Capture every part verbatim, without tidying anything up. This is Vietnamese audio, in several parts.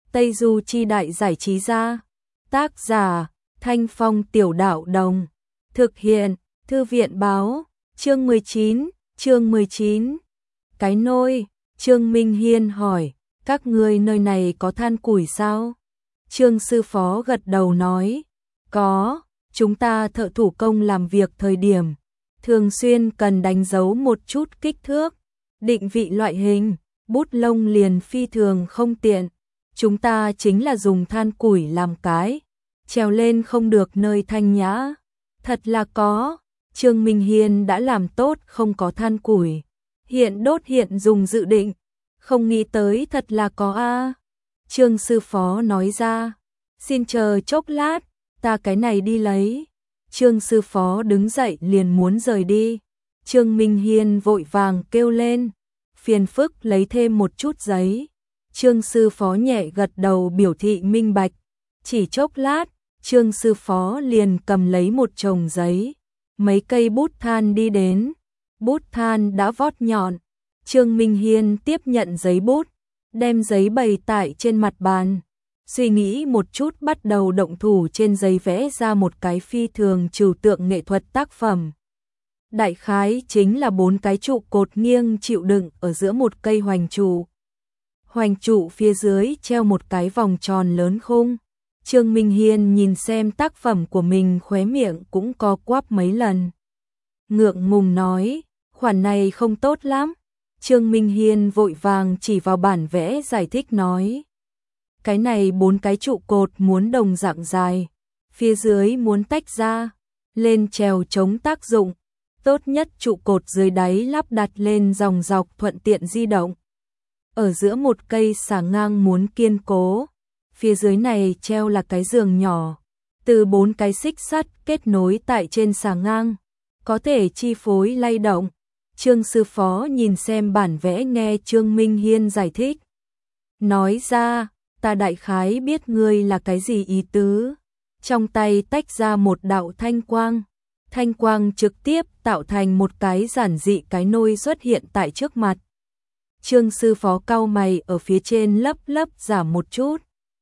Tây Du Chi Đại Giải Trí Gia. Tác giả, Thanh Phong Tiểu Đạo Đồng. Thực hiện, Thư viện Báo. Chương mười chín, chương mười chín. Cái nôi, Trương Minh Hiên hỏi, các ngươi nơi này có than củi sao? Trương sư phó gật đầu nói, có, chúng ta thợ thủ công làm việc thời điểm, thường xuyên cần đánh dấu một chút kích thước, định vị loại hình, bút lông liền phi thường không tiện. Chúng ta chính là dùng than củi làm cái, trèo lên không được nơi thanh nhã. Thật là có, Trương Minh Hiên đã làm tốt không có than củi. Hiện đốt hiện dùng dự định, không nghĩ tới thật là có a. Trương sư phó nói ra, xin chờ chốc lát, ta cái này đi lấy. Trương sư phó đứng dậy liền muốn rời đi. Trương Minh Hiên vội vàng kêu lên, phiền phức lấy thêm một chút giấy. Trương sư phó nhẹ gật đầu biểu thị minh bạch. Chỉ chốc lát, Trương sư phó liền cầm lấy một chồng giấy, mấy cây bút than đi đến. Bút than đã vót nhọn. Trương Minh Hiên tiếp nhận giấy bút, đem giấy bày tại trên mặt bàn. Suy nghĩ một chút bắt đầu động thủ trên giấy vẽ ra một cái phi thường trừu tượng nghệ thuật tác phẩm. Đại khái chính là bốn cái trụ cột nghiêng chịu đựng ở giữa một cây hoành trụ. Hoành trụ phía dưới treo một cái vòng tròn lớn khung. Trương Minh Hiên nhìn xem tác phẩm của mình khóe miệng cũng co quắp mấy lần. Ngượng ngùng nói, khoản này không tốt lắm. Trương Minh Hiên vội vàng chỉ vào bản vẽ giải thích nói. Cái này bốn cái trụ cột muốn đồng dạng dài, phía dưới muốn tách ra, lên trèo chống tác dụng. Tốt nhất trụ cột dưới đáy lắp đặt lên dòng dọc thuận tiện di động. Ở giữa một cây xà ngang muốn kiên cố, phía dưới này treo là cái giường nhỏ, từ bốn cái xích sắt kết nối tại trên xà ngang, có thể chi phối lay động. Trương sư phó nhìn xem bản vẽ nghe Trương Minh Hiên giải thích. Nói ra, ta đại khái biết ngươi là cái gì ý tứ. Trong tay tách ra một đạo thanh quang. Thanh quang trực tiếp tạo thành một cái giản dị cái nôi xuất hiện tại trước mặt. Trương sư phó cau mày ở phía trên lấp lấp giảm một chút.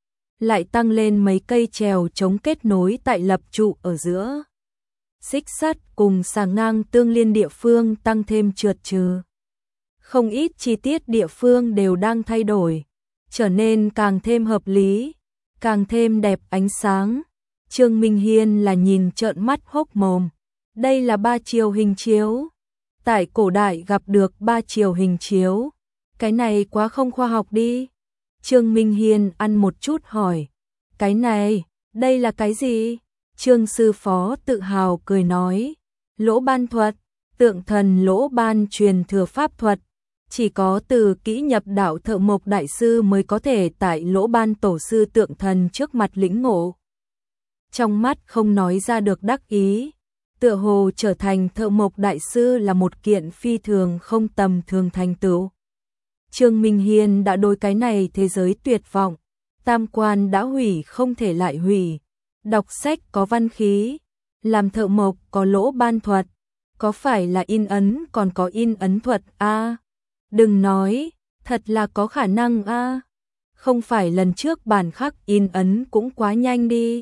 Lại tăng lên mấy cây trèo chống kết nối tại lập trụ ở giữa. Xích sắt cùng xà ngang tương liên địa phương tăng thêm trượt trừ. Không ít chi tiết địa phương đều đang thay đổi, trở nên càng thêm hợp lý, càng thêm đẹp ánh sáng. Trương Minh Hiên là nhìn trợn mắt hốc mồm. Đây là ba chiều hình chiếu. Tại cổ đại gặp được ba chiều hình chiếu. Cái này quá không khoa học đi. Trương Minh Hiên ăn một chút hỏi. Cái này, đây là cái gì? Trương sư phó tự hào cười nói. Lỗ ban thuật, tượng thần lỗ ban truyền thừa pháp thuật. Chỉ có từ kỹ nhập đạo thợ mộc đại sư mới có thể tại lỗ ban tổ sư tượng thần trước mặt lĩnh ngộ. Trong mắt không nói ra được đắc ý. Tựa hồ trở thành thợ mộc đại sư là một kiện phi thường không tầm thường thành tựu. Trương Minh Hiên đã đối cái này thế giới tuyệt vọng. Tam quan đã hủy không thể lại hủy. Đọc sách có văn khí, làm thợ mộc có lỗ ban thuật, có phải là in ấn còn có in ấn thuật a? À, đừng nói, thật là có khả năng a. À. Không phải lần trước bản khắc in ấn cũng quá nhanh đi.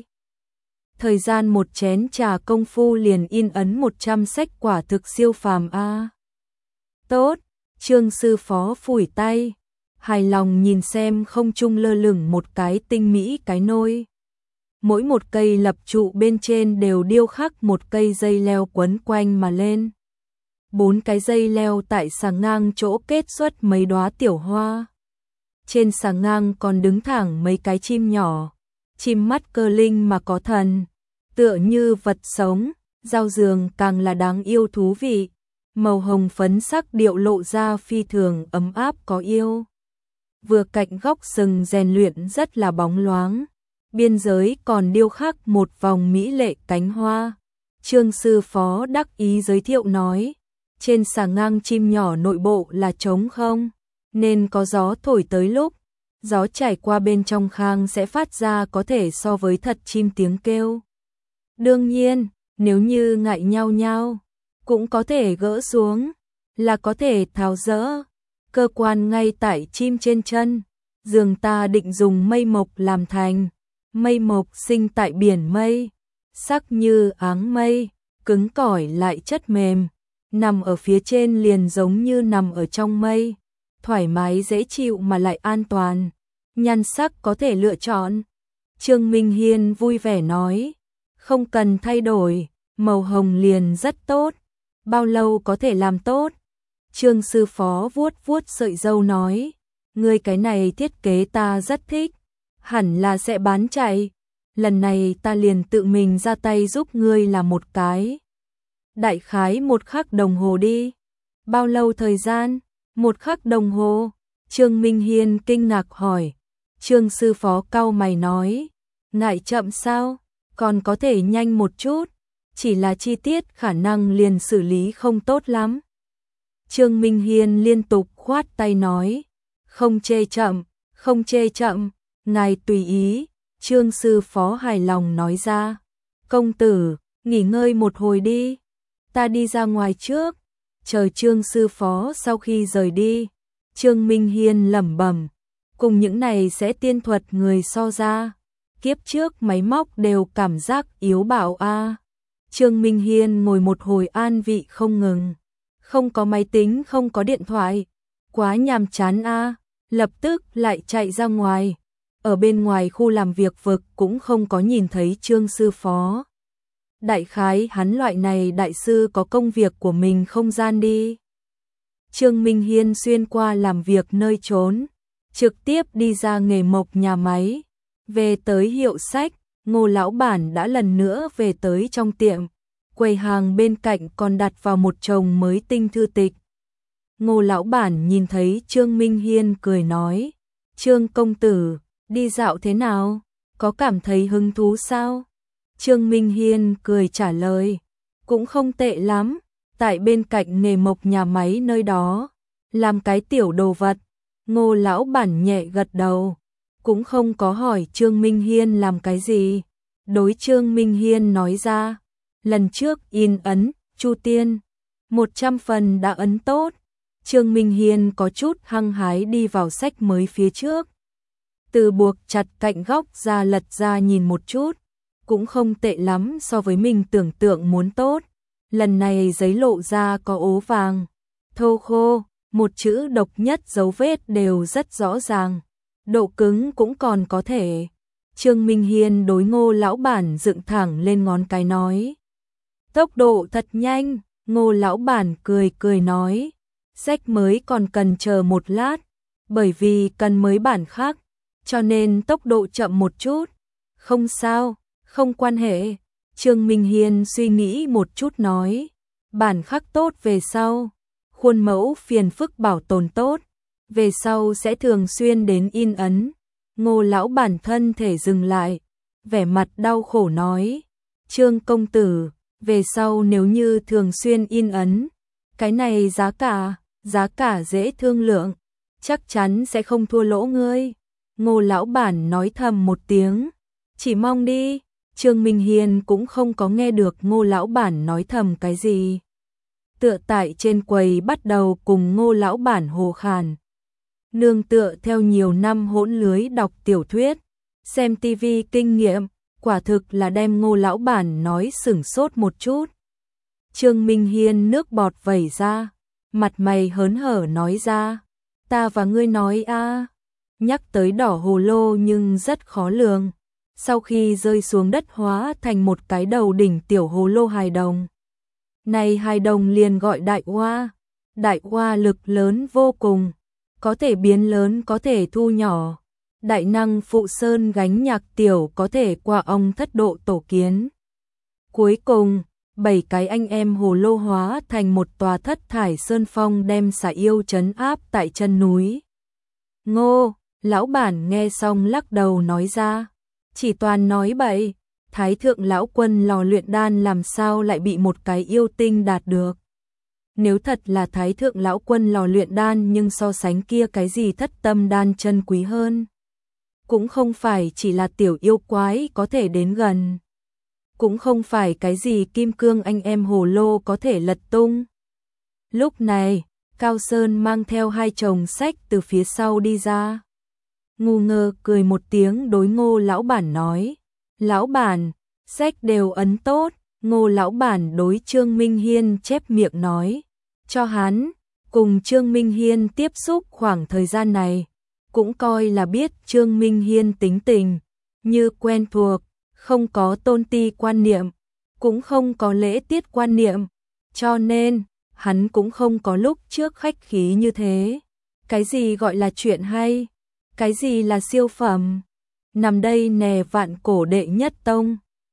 Thời gian một chén trà công phu liền in ấn một trăm sách quả thực siêu phàm a. À. Tốt, Trương sư phó phủi tay, hài lòng nhìn xem không trung lơ lửng một cái tinh mỹ cái nôi. Mỗi một cây lập trụ bên trên đều điêu khắc một cây dây leo quấn quanh mà lên. Bốn cái dây leo tại xà ngang chỗ kết xuất mấy đóa tiểu hoa. Trên xà ngang còn đứng thẳng mấy cái chim nhỏ, chim mắt cơ linh mà có thần, tựa như vật sống. Giao giường càng là đáng yêu thú vị, màu hồng phấn sắc điệu lộ ra phi thường ấm áp có yêu. Vừa cạnh góc sừng rèn luyện rất là bóng loáng. Biên giới còn điêu khắc một vòng mỹ lệ cánh hoa. Trương sư phó đắc ý giới thiệu nói, trên xà ngang chim nhỏ nội bộ là trống không, nên có gió thổi tới lúc, gió chảy qua bên trong khang sẽ phát ra có thể so với thật chim tiếng kêu. Đương nhiên, nếu như ngại nhau nhau, cũng có thể gỡ xuống, là có thể tháo dỡ. Cơ quan ngay tại chim trên chân, giường ta định dùng mây mộc làm thành, mây mộc sinh tại biển mây, sắc như áng mây, cứng cỏi lại chất mềm, nằm ở phía trên liền giống như nằm ở trong mây, thoải mái dễ chịu mà lại an toàn, nhan sắc có thể lựa chọn. Trương Minh Hiên vui vẻ nói, không cần thay đổi, màu hồng liền rất tốt, bao lâu có thể làm tốt? Trương sư phó vuốt vuốt sợi râu nói, ngươi cái này thiết kế ta rất thích, hẳn là sẽ bán chạy, lần này ta liền tự mình ra tay giúp ngươi làm một cái. Đại khái một khắc đồng hồ đi. Bao lâu thời gian? Một khắc đồng hồ. Trương Minh Hiên kinh ngạc hỏi. Trương sư phó cau mày nói, ngại chậm sao? Còn có thể nhanh một chút, chỉ là chi tiết khả năng liền xử lý không tốt lắm. Trương Minh Hiên liên tục khoát tay nói, không chê chậm, không chê chậm, ngài tùy ý. Trương sư phó hài lòng nói ra, công tử, nghỉ ngơi một hồi đi, ta đi ra ngoài trước. Chờ Trương sư phó sau khi rời đi, Trương Minh Hiên lẩm bẩm, cùng những này sẽ tiên thuật người so ra, kiếp trước máy móc đều cảm giác yếu bạo a. Trương Minh Hiên ngồi một hồi an vị không ngừng, không có máy tính, không có điện thoại, quá nhàm chán a, lập tức lại chạy ra ngoài. Ở bên ngoài khu làm việc vực cũng không có nhìn thấy Trương sư phó. Đại khái hắn loại này đại sư có công việc của mình không gian đi. Trương Minh Hiên xuyên qua làm việc nơi trốn, trực tiếp đi ra nghề mộc nhà máy, về tới hiệu sách, Ngô lão bản đã lần nữa về tới trong tiệm, quầy hàng bên cạnh còn đặt vào một chồng mới tinh thư tịch. Ngô lão bản nhìn thấy Trương Minh Hiên cười nói, Trương công tử, đi dạo thế nào? Có cảm thấy hứng thú sao? Trương Minh Hiên cười trả lời, cũng không tệ lắm, tại bên cạnh nghề mộc nhà máy nơi đó, làm cái tiểu đồ vật. Ngô lão bản nhẹ gật đầu, cũng không có hỏi Trương Minh Hiên làm cái gì. Đối Trương Minh Hiên nói ra, lần trước in ấn, Chu Tiên, một trăm phần đã ấn tốt. Trương Minh Hiên có chút hăng hái đi vào sách mới phía trước. Từ buộc chặt cạnh góc ra lật ra nhìn một chút, cũng không tệ lắm so với mình tưởng tượng muốn tốt. Lần này giấy lộ ra có ố vàng, thô khô, một chữ độc nhất dấu vết đều rất rõ ràng, độ cứng cũng còn có thể. Trương Minh Hiên đối Ngô lão bản dựng thẳng lên ngón cái nói, tốc độ thật nhanh. Ngô lão bản cười cười nói, sách mới còn cần chờ một lát, bởi vì cần mới bản khác, cho nên tốc độ chậm một chút. Không sao, không quan hệ. Trương Minh Hiên suy nghĩ một chút nói, bản khắc tốt về sau, khuôn mẫu phiền phức bảo tồn tốt, về sau sẽ thường xuyên đến in ấn. Ngô lão bản thân thể dừng lại, vẻ mặt đau khổ nói, Trương công tử, về sau nếu như thường xuyên in ấn, cái này giá cả, giá cả dễ thương lượng, chắc chắn sẽ không thua lỗ ngươi. Ngô lão bản nói thầm một tiếng, chỉ mong đi. Trương Minh Hiên cũng không có nghe được Ngô lão bản nói thầm cái gì. Tựa tại trên quầy bắt đầu cùng Ngô lão bản hồ khàn. Nương tựa theo nhiều năm hỗn lưới đọc tiểu thuyết, xem tivi kinh nghiệm, quả thực là đem Ngô lão bản nói sửng sốt một chút. Trương Minh Hiên nước bọt vẩy ra, mặt mày hớn hở nói ra, ta và ngươi nói a, nhắc tới đỏ hồ lô nhưng rất khó lường. Sau khi rơi xuống đất hóa thành một cái đầu đỉnh tiểu hồ lô hài đồng. Này hài đồng liền gọi đại oa, đại oa lực lớn vô cùng, có thể biến lớn có thể thu nhỏ, đại năng phụ sơn gánh nhạc tiểu có thể qua ong thất độ tổ kiến. Cuối cùng, bảy cái anh em hồ lô hóa thành một tòa thất thải sơn phong đem xà yêu trấn áp tại chân núi. Ngô, lão bản nghe xong lắc đầu nói ra, chỉ toàn nói bậy, Thái thượng lão quân lò luyện đan làm sao lại bị một cái yêu tinh đạt được. Nếu thật là Thái thượng lão quân lò luyện đan nhưng so sánh kia cái gì thất tâm đan chân quý hơn. Cũng không phải chỉ là tiểu yêu quái có thể đến gần. Cũng không phải cái gì kim cương anh em hồ lô có thể lật tung. Lúc này, Cao Sơn mang theo hai chồng sách từ phía sau đi ra. ngu ngơ cười một tiếng đối Ngô lão bản nói. Lão bản, sách đều ấn tốt, Ngô lão bản đối Trương Minh Hiên chép miệng nói. Cho hắn, cùng Trương Minh Hiên tiếp xúc khoảng thời gian này, cũng coi là biết Trương Minh Hiên tính tình, như quen thuộc, không có tôn ti quan niệm, cũng không có lễ tiết quan niệm, cho nên, hắn cũng không có lúc trước khách khí như thế. Cái gì gọi là chuyện hay? Cái gì là siêu phẩm? Nằm đây nè vạn cổ đệ nhất tông.